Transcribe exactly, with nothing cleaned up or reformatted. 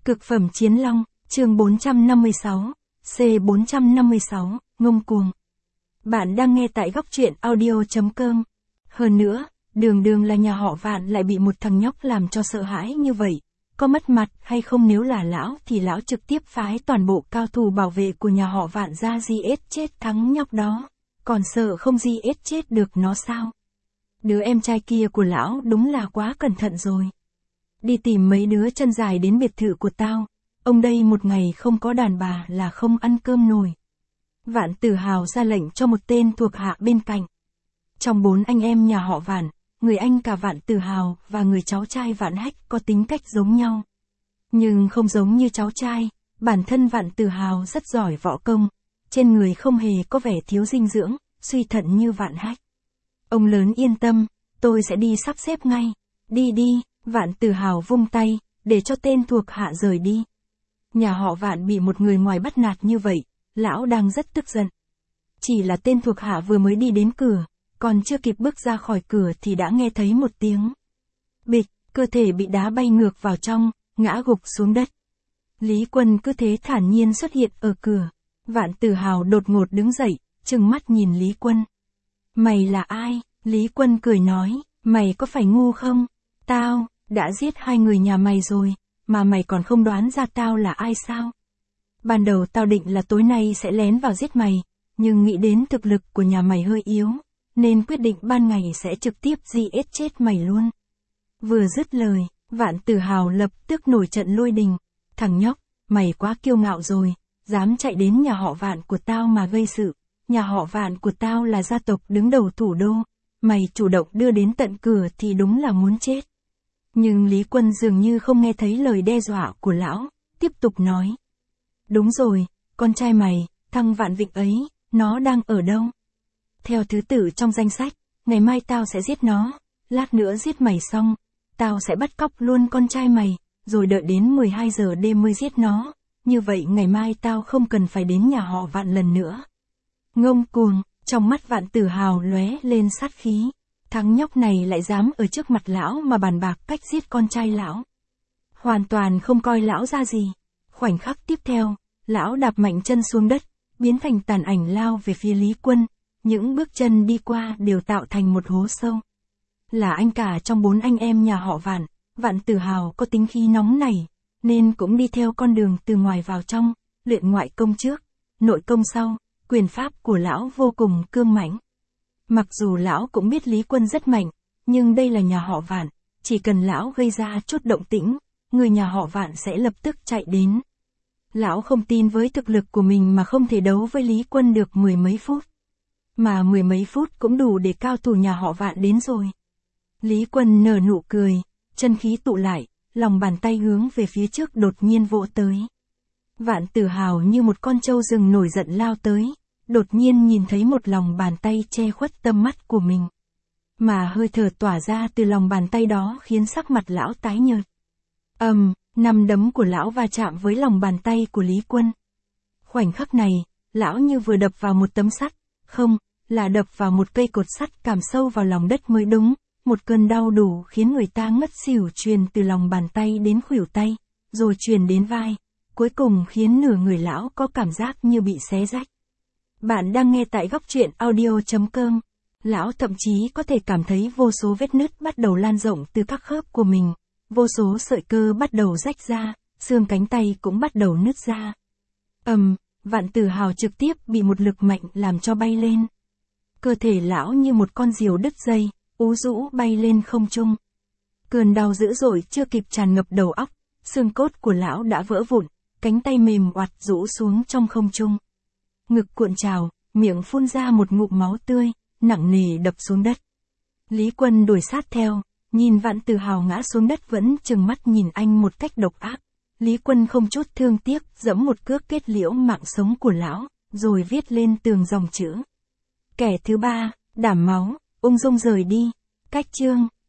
Cực phẩm chiến long, chương bốn trăm năm mươi sáu, C bốn trăm năm mươi sáu, ngông cuồng. Bạn đang nghe tại góc truyện audio.com. Hơn nữa, đường đường là nhà họ Vạn lại bị một thằng nhóc làm cho sợ hãi như vậy. Có mất mặt hay không, nếu là lão thì lão trực tiếp phái toàn bộ cao thủ bảo vệ của nhà họ Vạn ra giết chết thằng nhóc đó. Còn sợ không giết chết được nó sao? Đứa em trai kia của lão đúng là quá cẩn thận rồi. Đi tìm mấy đứa chân dài đến biệt thự của tao. Ông đây một ngày không có đàn bà là không ăn cơm nổi. Vạn Tử Hào ra lệnh cho một tên thuộc hạ bên cạnh. Trong bốn anh em nhà họ Vạn, người anh cả Vạn Tử Hào và người cháu trai Vạn Hách có tính cách giống nhau. Nhưng không giống như cháu trai, bản thân Vạn Tử Hào rất giỏi võ công, trên người không hề có vẻ thiếu dinh dưỡng, suy thận như Vạn Hách. Ông lớn yên tâm, tôi sẽ đi sắp xếp ngay. Đi đi, Vạn Tử Hào vung tay, để cho tên thuộc hạ rời đi. Nhà họ Vạn bị một người ngoài bắt nạt như vậy, lão đang rất tức giận. Chỉ là tên thuộc hạ vừa mới đi đến cửa, còn chưa kịp bước ra khỏi cửa thì đã nghe thấy một tiếng bịch, cơ thể bị đá bay ngược vào trong, ngã gục xuống đất. Lý Quân cứ thế thản nhiên xuất hiện ở cửa. Vạn Tử Hào đột ngột đứng dậy, trừng mắt nhìn Lý Quân. Mày là ai? Lý Quân cười nói, mày có phải ngu không? Tao đã giết hai người nhà mày rồi, mà mày còn không đoán ra tao là ai sao? Ban đầu tao định là tối nay sẽ lén vào giết mày, nhưng nghĩ đến thực lực của nhà mày hơi yếu, nên quyết định ban ngày sẽ trực tiếp giết chết mày luôn. Vừa dứt lời, Vạn Tử Hào lập tức nổi trận lôi đình. Thằng nhóc, mày quá kiêu ngạo rồi, dám chạy đến nhà họ Vạn của tao mà gây sự. Nhà họ Vạn của tao là gia tộc đứng đầu thủ đô, mày chủ động đưa đến tận cửa thì đúng là muốn chết. Nhưng Lý Quân dường như không nghe thấy lời đe dọa của lão, tiếp tục nói. Đúng rồi, con trai mày, thằng Vạn Vịnh ấy, nó đang ở đâu? Theo thứ tự trong danh sách, ngày mai tao sẽ giết nó, lát nữa giết mày xong, tao sẽ bắt cóc luôn con trai mày, rồi đợi đến mười hai giờ đêm mới giết nó, như vậy ngày mai tao không cần phải đến nhà họ Vạn lần nữa. Ngông cuồng, trong mắt Vạn Tử Hào lóe lên sát khí. Thằng nhóc này lại dám ở trước mặt lão mà bàn bạc cách giết con trai lão. Hoàn toàn không coi lão ra gì. Khoảnh khắc tiếp theo, lão đạp mạnh chân xuống đất, biến thành tàn ảnh lao về phía Lý Quân. Những bước chân đi qua đều tạo thành một hố sâu. Là anh cả trong bốn anh em nhà họ Vạn, Vạn Tử Hào có tính khí nóng nảy, nên cũng đi theo con đường từ ngoài vào trong, luyện ngoại công trước, nội công sau. Quyền pháp của lão vô cùng cương mãnh. Mặc dù lão cũng biết Lý Quân rất mạnh, nhưng đây là nhà họ Vạn, chỉ cần lão gây ra chút động tĩnh, người nhà họ Vạn sẽ lập tức chạy đến. Lão không tin với thực lực của mình mà không thể đấu với Lý Quân được mười mấy phút. Mà mười mấy phút cũng đủ để cao thủ nhà họ Vạn đến rồi. Lý Quân nở nụ cười, chân khí tụ lại, lòng bàn tay hướng về phía trước đột nhiên vỗ tới. Vạn Tử Hào như một con trâu rừng nổi giận lao tới, đột nhiên nhìn thấy một lòng bàn tay che khuất tầm mắt của mình. Mà hơi thở tỏa ra từ lòng bàn tay đó khiến sắc mặt lão tái nhợt. Ầm, um, nắm đấm của lão va chạm với lòng bàn tay của Lý Quân. Khoảnh khắc này, lão như vừa đập vào một tấm sắt, không, là đập vào một cây cột sắt cắm sâu vào lòng đất mới đúng. Một cơn đau đủ khiến người ta ngất xỉu truyền từ lòng bàn tay đến khuỷu tay, rồi truyền đến vai. Cuối cùng khiến nửa người lão có cảm giác như bị xé rách. Bạn đang nghe tại góc truyện audio.com. Lão thậm chí có thể cảm thấy vô số vết nứt bắt đầu lan rộng từ các khớp của mình. Vô số sợi cơ bắt đầu rách ra, xương cánh tay cũng bắt đầu nứt ra. Ầm, um, Vạn Tử Hào trực tiếp bị một lực mạnh làm cho bay lên. Cơ thể lão như một con diều đứt dây, ú rũ bay lên không trung. Cơn đau dữ dội chưa kịp tràn ngập đầu óc, xương cốt của lão đã vỡ vụn. Cánh tay mềm oặt rũ xuống trong không trung. Ngực cuộn trào, miệng phun ra một ngụm máu tươi, nặng nề đập xuống đất. Lý Quân đuổi sát theo, nhìn Vạn Tử Hào ngã xuống đất vẫn trừng mắt nhìn anh một cách độc ác. Lý Quân không chút thương tiếc, giẫm một cước kết liễu mạng sống của lão, rồi viết lên tường dòng chữ. Kẻ thứ ba, đảm máu, ung dung rời đi. Cách chương.